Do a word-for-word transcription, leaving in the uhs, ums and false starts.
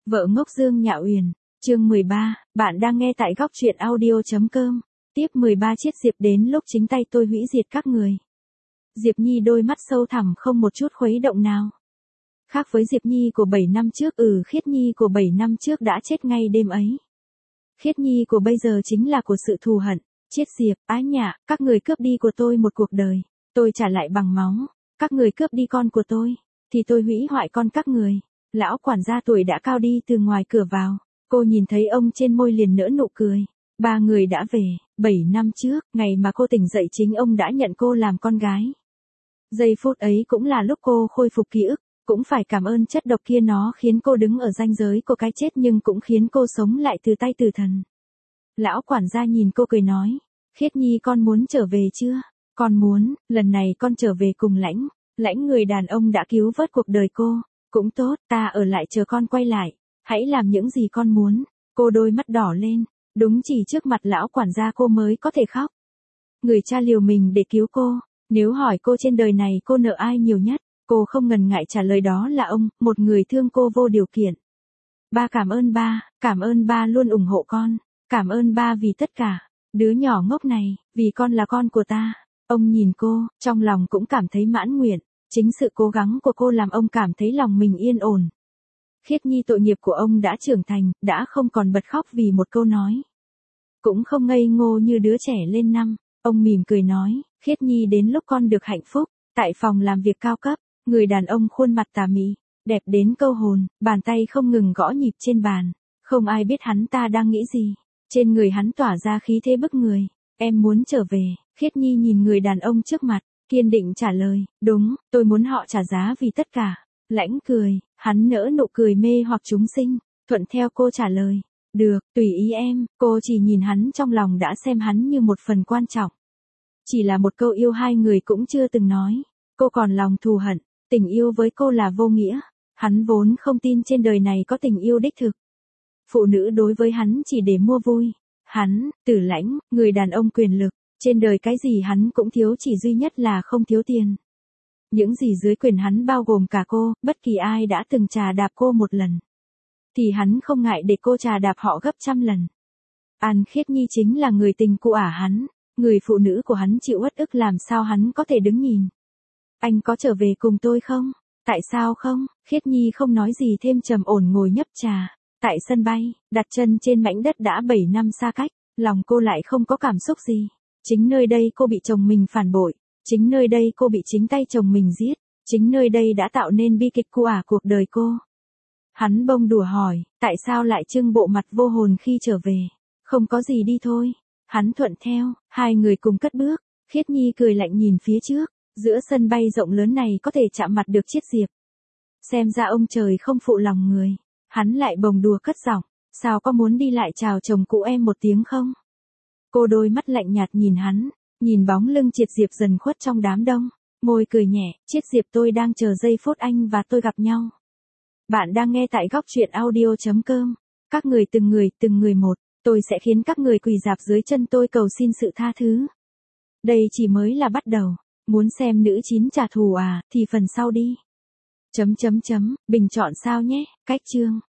Vợ ngốc Dương Nhạ Uyển, chương mười ba, bạn đang nghe tại góc truyện audio.com. Tiếp mười ba chiết Diệp đến lúc chính tay tôi hủy diệt các người. Diệp Nhi đôi mắt sâu thẳm không một chút khuấy động nào. Khác với Diệp Nhi của bảy năm trước, ừ Khiết Nhi của bảy năm trước đã chết ngay đêm ấy. Khiết Nhi của bây giờ chính là của sự thù hận. Chiết Diệp, ái nhạ, các người cướp đi của tôi một cuộc đời, tôi trả lại bằng máu. Các người cướp đi con của tôi, thì tôi hủy hoại con các người. Lão quản gia tuổi đã cao đi từ ngoài cửa vào, cô nhìn thấy ông trên môi liền nở nụ cười. Ba người đã về, bảy năm trước, ngày mà cô tỉnh dậy chính ông đã nhận cô làm con gái. Giây phút ấy cũng là lúc cô khôi phục ký ức, cũng phải cảm ơn chất độc kia, nó khiến cô đứng ở ranh giới của cái chết nhưng cũng khiến cô sống lại từ tay tử thần. Lão quản gia nhìn cô cười nói, Khiết Nhi con muốn trở về chưa? Con muốn, lần này con trở về cùng Lãnh, Lãnh người đàn ông đã cứu vớt cuộc đời cô. Cũng tốt, ta ở lại chờ con quay lại, hãy làm những gì con muốn. Cô đôi mắt đỏ lên, đúng chỉ trước mặt lão quản gia cô mới có thể khóc. Người cha liều mình để cứu cô, nếu hỏi cô trên đời này cô nợ ai nhiều nhất, cô không ngần ngại trả lời đó là ông, một người thương cô vô điều kiện. Ba cảm ơn ba, cảm ơn ba luôn ủng hộ con, cảm ơn ba vì tất cả, đứa nhỏ ngốc này, vì con là con của ta. Ông nhìn cô, trong lòng cũng cảm thấy mãn nguyện. Chính sự cố gắng của cô làm ông cảm thấy lòng mình yên ổn. Khiết Nhi tội nghiệp của ông đã trưởng thành, đã không còn bật khóc vì một câu nói. Cũng không ngây ngô như đứa trẻ lên năm. Ông mỉm cười nói, Khiết Nhi đến lúc con được hạnh phúc. Tại phòng làm việc cao cấp, người đàn ông khuôn mặt tà mị, đẹp đến câu hồn, bàn tay không ngừng gõ nhịp trên bàn. Không ai biết hắn ta đang nghĩ gì. Trên người hắn tỏa ra khí thế bức người. Em muốn trở về. Khiết Nhi nhìn người đàn ông trước mặt, kiên định trả lời, đúng, tôi muốn họ trả giá vì tất cả. Lãnh cười, hắn nở nụ cười mê hoặc chúng sinh, thuận theo cô trả lời, được, tùy ý em. Cô chỉ nhìn hắn, trong lòng đã xem hắn như một phần quan trọng. Chỉ là một câu yêu hai người cũng chưa từng nói, cô còn lòng thù hận, tình yêu với cô là vô nghĩa. Hắn vốn không tin trên đời này có tình yêu đích thực. Phụ nữ đối với hắn chỉ để mua vui. Hắn, Tử Lãnh, người đàn ông quyền lực. Trên đời cái gì hắn cũng thiếu, chỉ duy nhất là không thiếu tiền. Những gì dưới quyền hắn bao gồm cả cô, bất kỳ ai đã từng trà đạp cô một lần, thì hắn không ngại để cô trà đạp họ gấp trăm lần. An Khiết Nhi chính là người tình của ả hắn, người phụ nữ của hắn chịu uất ức, làm sao hắn có thể đứng nhìn. Anh có trở về cùng tôi không? Tại sao không? Khiết Nhi không nói gì thêm, trầm ổn ngồi nhấp trà. Tại sân bay, đặt chân trên mảnh đất đã bảy năm xa cách, lòng cô lại không có cảm xúc gì. Chính nơi đây cô bị chồng mình phản bội, chính nơi đây cô bị chính tay chồng mình giết, chính nơi đây đã tạo nên bi kịch của ả cuộc đời cô. Hắn bông đùa hỏi, tại sao lại trưng bộ mặt vô hồn khi trở về? Không có gì, đi thôi. Hắn thuận theo, hai người cùng cất bước. Khiết Nhi cười lạnh nhìn phía trước, giữa sân bay rộng lớn này có thể chạm mặt được Chiết Diệp. Xem ra ông trời không phụ lòng người. Hắn lại bồng đùa cất giọng, sao có muốn đi lại chào chồng cũ em một tiếng không? Cô đôi mắt lạnh nhạt nhìn hắn, nhìn bóng lưng Chiết Diệp dần khuất trong đám đông, môi cười nhẹ, Chiết Diệp, tôi đang chờ giây phút anh và tôi gặp nhau. Bạn đang nghe tại góc truyện audio.com. Các người từng người, từng người một, tôi sẽ khiến các người quỳ rạp dưới chân tôi cầu xin sự tha thứ. Đây chỉ mới là bắt đầu, muốn xem nữ chín trả thù à, thì phần sau đi. Chấm chấm chấm, bình chọn sao nhé, cách chương.